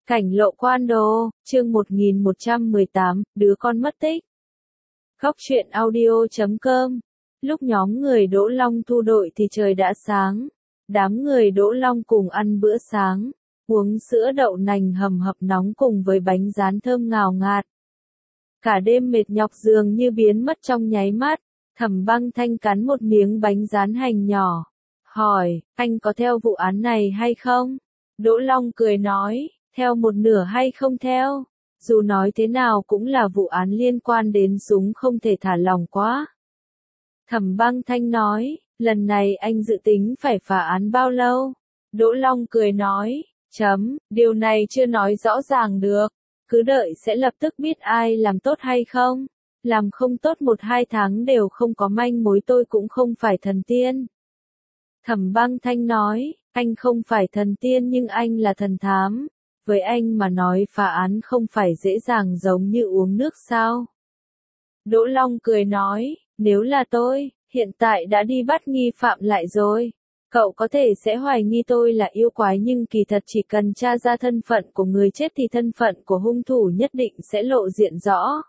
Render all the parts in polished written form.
Cảnh lộ quan đồ, chương 1118, đứa con mất tích. Góc truyện audio.com. Lúc nhóm người Đỗ Long thu đội thì trời đã sáng. Đám người Đỗ Long cùng ăn bữa sáng, uống sữa đậu nành hầm hập nóng cùng với bánh rán thơm ngào ngạt. Cả đêm mệt nhọc dường như biến mất trong nháy mắt. Thẩm Băng Thanh cắn một miếng bánh rán hành nhỏ, hỏi, anh có theo vụ án này hay không? Đỗ Long cười nói, theo một nửa hay không theo? Dù nói thế nào cũng là vụ án liên quan đến súng, không thể thả lỏng quá. Thẩm Băng Thanh nói, lần này anh dự tính phải phá án bao lâu? Đỗ Long cười nói, điều này chưa nói rõ ràng được, cứ đợi sẽ lập tức biết ai làm tốt hay không. Làm không tốt 1-2 tháng đều không có manh mối, tôi cũng không phải thần tiên. Thẩm Băng Thanh nói, anh không phải thần tiên nhưng anh là thần thám. Với anh mà nói phá án không phải dễ dàng giống như uống nước sao? Đỗ Long cười nói, nếu là tôi, hiện tại đã đi bắt nghi phạm lại rồi. Cậu có thể sẽ hoài nghi tôi là yêu quái nhưng kỳ thật chỉ cần tra ra thân phận của người chết thì thân phận của hung thủ nhất định sẽ lộ diện rõ.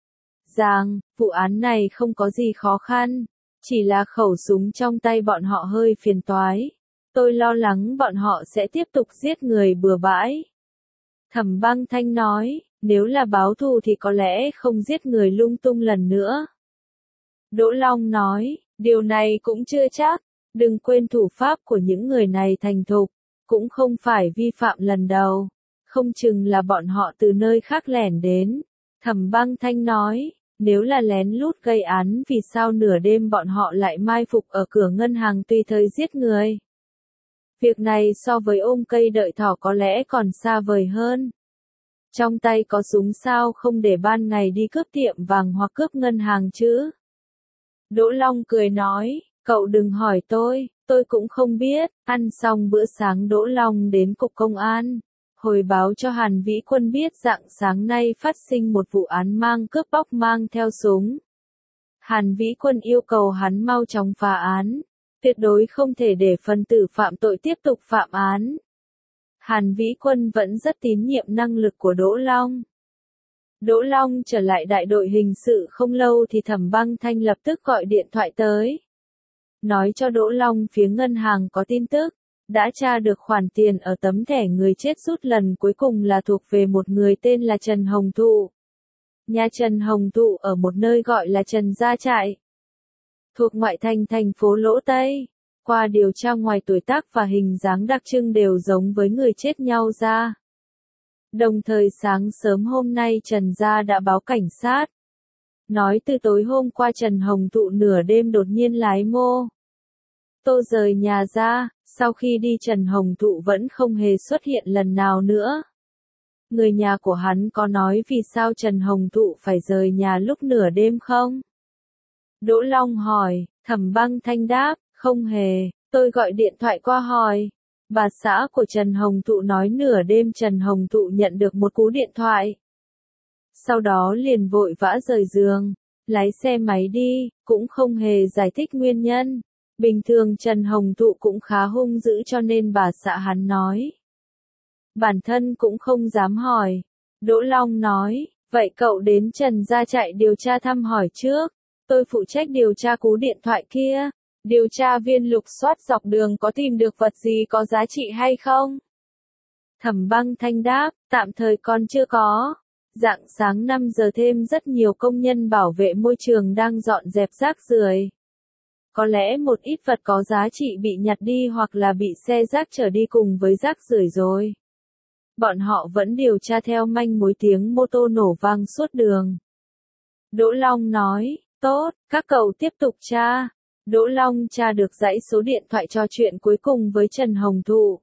Vụ án này không có gì khó khăn, chỉ là khẩu súng trong tay bọn họ hơi phiền toái. Tôi lo lắng bọn họ sẽ tiếp tục giết người bừa bãi. Thẩm Băng Thanh nói, nếu là báo thù thì có lẽ không giết người lung tung lần nữa. Đỗ Long nói, điều này cũng chưa chắc, đừng quên thủ pháp của những người này thành thục, cũng không phải vi phạm lần đầu, không chừng là bọn họ từ nơi khác lẻn đến. Thẩm Băng Thanh nói, nếu là lén lút gây án vì sao nửa đêm bọn họ lại mai phục ở cửa ngân hàng tùy thời giết người? Việc này so với ôm cây đợi thỏ có lẽ còn xa vời hơn. Trong tay có súng sao không để ban ngày đi cướp tiệm vàng hoặc cướp ngân hàng chứ? Đỗ Long cười nói, cậu đừng hỏi tôi cũng không biết. Ăn xong bữa sáng Đỗ Long đến cục công an, hồi báo cho Hàn Vĩ Quân biết rạng sáng nay phát sinh một vụ án mang cướp bóc mang theo súng. Hàn Vĩ Quân yêu cầu hắn mau chóng phá án, tuyệt đối không thể để phần tử phạm tội tiếp tục phạm án. Hàn Vĩ Quân vẫn rất tín nhiệm năng lực của Đỗ Long. Đỗ Long trở lại đại đội hình sự không lâu thì Thẩm Băng Thanh lập tức gọi điện thoại tới. Nói cho Đỗ Long phía ngân hàng có tin tức, đã tra được khoản tiền ở tấm thẻ người chết rút lần cuối cùng là thuộc về một người tên là Trần Hồng Thụ. Nhà Trần Hồng Thụ ở một nơi gọi là Trần Gia Trại, thuộc ngoại thành thành phố Lỗ Tây. Qua điều tra ngoài tuổi tác và hình dáng đặc trưng đều giống với người chết nhau ra. Đồng thời sáng sớm hôm nay Trần Gia đã báo cảnh sát. Nói từ tối hôm qua Trần Hồng Thụ nửa đêm đột nhiên lái mô tô rời nhà ra, sau khi đi Trần Hồng Thụ vẫn không hề xuất hiện lần nào nữa. Người nhà của hắn có nói vì sao Trần Hồng Thụ phải rời nhà lúc nửa đêm không? Đỗ Long hỏi, Thẩm Băng Thanh đáp, không hề, tôi gọi điện thoại qua hỏi. Bà xã của Trần Hồng Thụ nói nửa đêm Trần Hồng Thụ nhận được một cú điện thoại. Sau đó liền vội vã rời giường, lái xe máy đi, cũng không hề giải thích nguyên nhân. Bình thường Trần Hồng Thụ cũng khá hung dữ cho nên bà xã hắn nói. Bản thân cũng không dám hỏi. Đỗ Long nói, vậy cậu đến Trần Gia Trại điều tra thăm hỏi trước. Tôi phụ trách điều tra cú điện thoại kia. Điều tra viên lục soát dọc đường có tìm được vật gì có giá trị hay không? Thẩm Băng Thanh đáp, tạm thời còn chưa có. Rạng sáng 5 giờ thêm rất nhiều công nhân bảo vệ môi trường đang dọn dẹp rác rưởi. Có lẽ một ít vật có giá trị bị nhặt đi hoặc là bị xe rác chở đi cùng với rác rưởi rồi. Bọn họ vẫn điều tra theo manh mối tiếng mô tô nổ vang suốt đường. Đỗ Long nói, tốt, các cậu tiếp tục tra. Đỗ Long tra được dãy số điện thoại trò chuyện cuối cùng với Trần Hồng Thụ.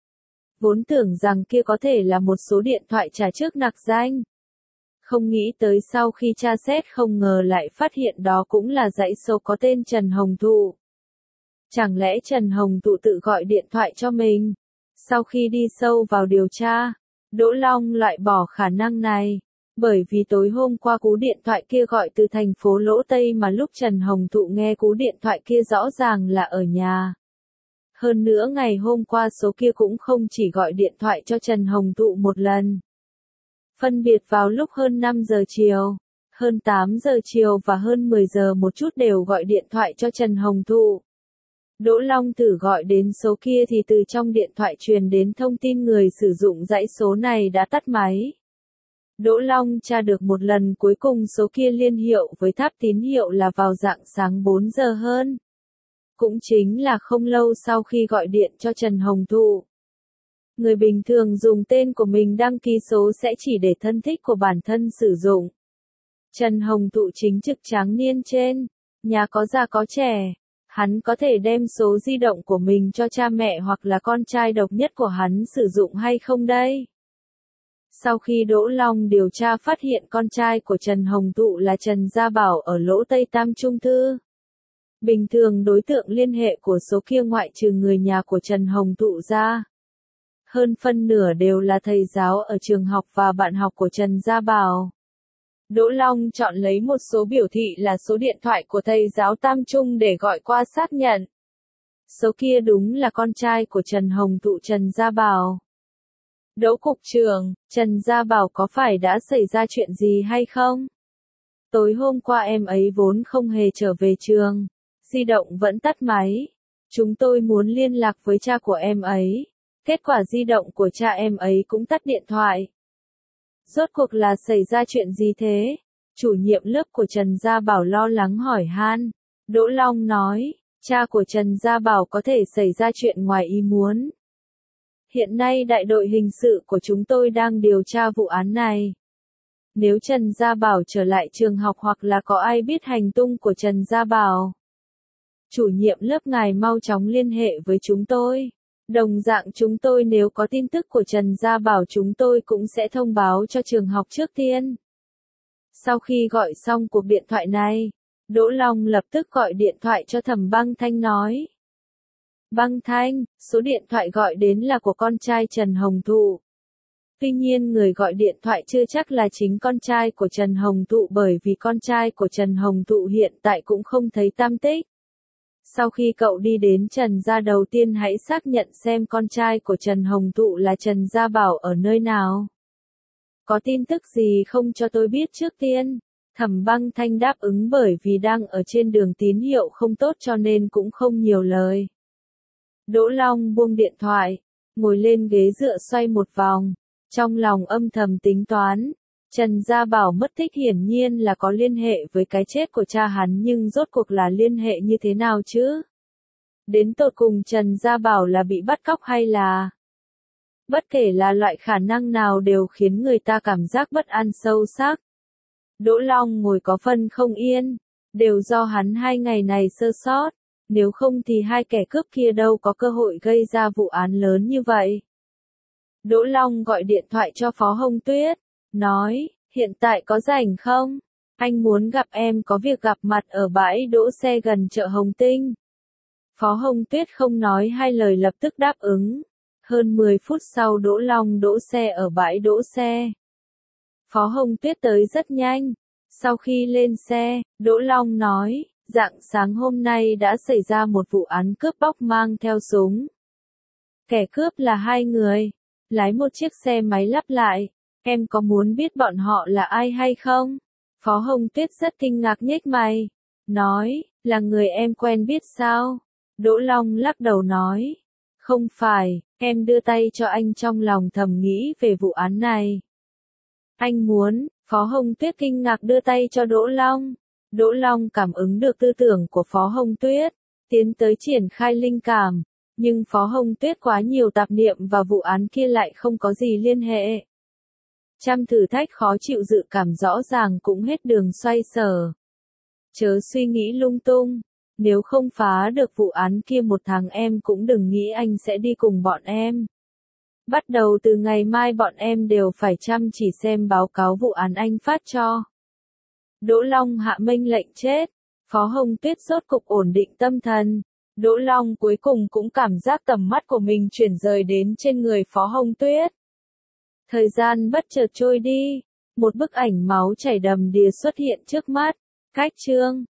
Vốn tưởng rằng kia có thể là một số điện thoại trả trước nặc danh. Không nghĩ tới sau khi tra xét không ngờ lại phát hiện đó cũng là dãy số có tên Trần Hồng Thụ. Chẳng lẽ Trần Hồng Thụ tự gọi điện thoại cho mình? Sau khi đi sâu vào điều tra, Đỗ Long loại bỏ khả năng này. Bởi vì tối hôm qua cú điện thoại kia gọi từ thành phố Lỗ Tây mà lúc Trần Hồng Thụ nghe cú điện thoại kia rõ ràng là ở nhà. Hơn nữa ngày hôm qua số kia cũng không chỉ gọi điện thoại cho Trần Hồng Thụ một lần. Phân biệt vào lúc hơn 5 giờ chiều, hơn 8 giờ chiều và hơn 10 giờ một chút đều gọi điện thoại cho Trần Hồng Thụ. Đỗ Long thử gọi đến số kia thì từ trong điện thoại truyền đến thông tin người sử dụng dãy số này đã tắt máy. Đỗ Long tra được một lần cuối cùng số kia liên hiệu với tháp tín hiệu là vào rạng sáng 4 giờ hơn. Cũng chính là không lâu sau khi gọi điện cho Trần Hồng Thụ. Người bình thường dùng tên của mình đăng ký số sẽ chỉ để thân thích của bản thân sử dụng. Trần Hồng Thụ chính trực tráng niên trên, nhà có già có trẻ. Hắn có thể đem số di động của mình cho cha mẹ hoặc là con trai độc nhất của hắn sử dụng hay không đây? Sau khi Đỗ Long điều tra phát hiện con trai của Trần Hồng Thụ là Trần Gia Bảo ở Lỗ Tây Tam Trung Thư. Bình thường đối tượng liên hệ của số kia ngoại trừ người nhà của Trần Hồng Thụ ra. Hơn phân nửa đều là thầy giáo ở trường học và bạn học của Trần Gia Bảo. Đỗ Long chọn lấy một số biểu thị là số điện thoại của thầy giáo Tam Trung để gọi qua xác nhận. Số kia đúng là con trai của Trần Hồng Thụ Trần Gia Bảo. Đỗ cục trưởng, Trần Gia Bảo có phải đã xảy ra chuyện gì hay không? Tối hôm qua em ấy vốn không hề trở về trường. Di động vẫn tắt máy. Chúng tôi muốn liên lạc với cha của em ấy. Kết quả di động của cha em ấy cũng tắt điện thoại. Rốt cuộc là xảy ra chuyện gì thế? Chủ nhiệm lớp của Trần Gia Bảo lo lắng hỏi han. Đỗ Long nói, cha của Trần Gia Bảo có thể xảy ra chuyện ngoài ý muốn. Hiện nay đại đội hình sự của chúng tôi đang điều tra vụ án này. Nếu Trần Gia Bảo trở lại trường học hoặc là có ai biết hành tung của Trần Gia Bảo, chủ nhiệm lớp ngài mau chóng liên hệ với chúng tôi. Đồng dạng chúng tôi nếu có tin tức của Trần Gia Bảo chúng tôi cũng sẽ thông báo cho trường học trước tiên. Sau khi gọi xong cuộc điện thoại này, Đỗ Long lập tức gọi điện thoại cho Thẩm Băng Thanh nói. Băng Thanh, số điện thoại gọi đến là của con trai Trần Hồng Thụ. Tuy nhiên người gọi điện thoại chưa chắc là chính con trai của Trần Hồng Thụ bởi vì con trai của Trần Hồng Thụ hiện tại cũng không thấy tăm tích. Sau khi cậu đi đến Trần Gia đầu tiên hãy xác nhận xem con trai của Trần Hồng Thụ là Trần Gia Bảo ở nơi nào. Có tin tức gì không cho tôi biết trước tiên? Thẩm Băng Thanh đáp ứng bởi vì đang ở trên đường tín hiệu không tốt cho nên cũng không nhiều lời. Đỗ Long buông điện thoại, ngồi lên ghế dựa xoay một vòng, trong lòng âm thầm tính toán. Trần Gia Bảo mất tích hiển nhiên là có liên hệ với cái chết của cha hắn nhưng rốt cuộc là liên hệ như thế nào chứ? Đến tột cùng Trần Gia Bảo là bị bắt cóc hay là... Bất kể là loại khả năng nào đều khiến người ta cảm giác bất an sâu sắc. Đỗ Long ngồi có phân không yên, đều do hắn 2 ngày này sơ sót, nếu không thì hai kẻ cướp kia đâu có cơ hội gây ra vụ án lớn như vậy. Đỗ Long gọi điện thoại cho Phó Hồng Tuyết, nói, hiện tại có rảnh không? Anh muốn gặp em có việc gặp mặt ở bãi đỗ xe gần chợ Hồng Tinh. Phó Hồng Tuyết không nói hai lời lập tức đáp ứng. Hơn 10 phút sau Đỗ Long đỗ xe ở bãi đỗ xe. Phó Hồng Tuyết tới rất nhanh. Sau khi lên xe, Đỗ Long nói, rạng sáng hôm nay đã xảy ra một vụ án cướp bóc mang theo súng. Kẻ cướp là 2 người, lái một chiếc xe máy lắp lại. Em có muốn biết bọn họ là ai hay không? Phó Hồng Tuyết rất kinh ngạc nhếch mày. Nói, là người em quen biết sao? Đỗ Long lắc đầu nói. Không phải, em đưa tay cho anh trong lòng thầm nghĩ về vụ án này. Anh muốn, Phó Hồng Tuyết kinh ngạc đưa tay cho Đỗ Long. Đỗ Long cảm ứng được tư tưởng của Phó Hồng Tuyết, tiến tới triển khai linh cảm. Nhưng Phó Hồng Tuyết quá nhiều tạp niệm và vụ án kia lại không có gì liên hệ. Trăm thử thách khó chịu dự cảm rõ ràng cũng hết đường xoay sở. Chớ suy nghĩ lung tung. Nếu không phá được vụ án kia 1 tháng em cũng đừng nghĩ anh sẽ đi cùng bọn em. Bắt đầu từ ngày mai bọn em đều phải chăm chỉ xem báo cáo vụ án anh phát cho. Đỗ Long hạ mệnh lệnh chết. Phó Hồng Tuyết rốt cục ổn định tâm thần. Đỗ Long cuối cùng cũng cảm giác tầm mắt của mình chuyển rời đến trên người Phó Hồng Tuyết. Thời gian bất chợt trôi đi. Một bức ảnh máu chảy đầm đìa xuất hiện trước mắt. Cách chương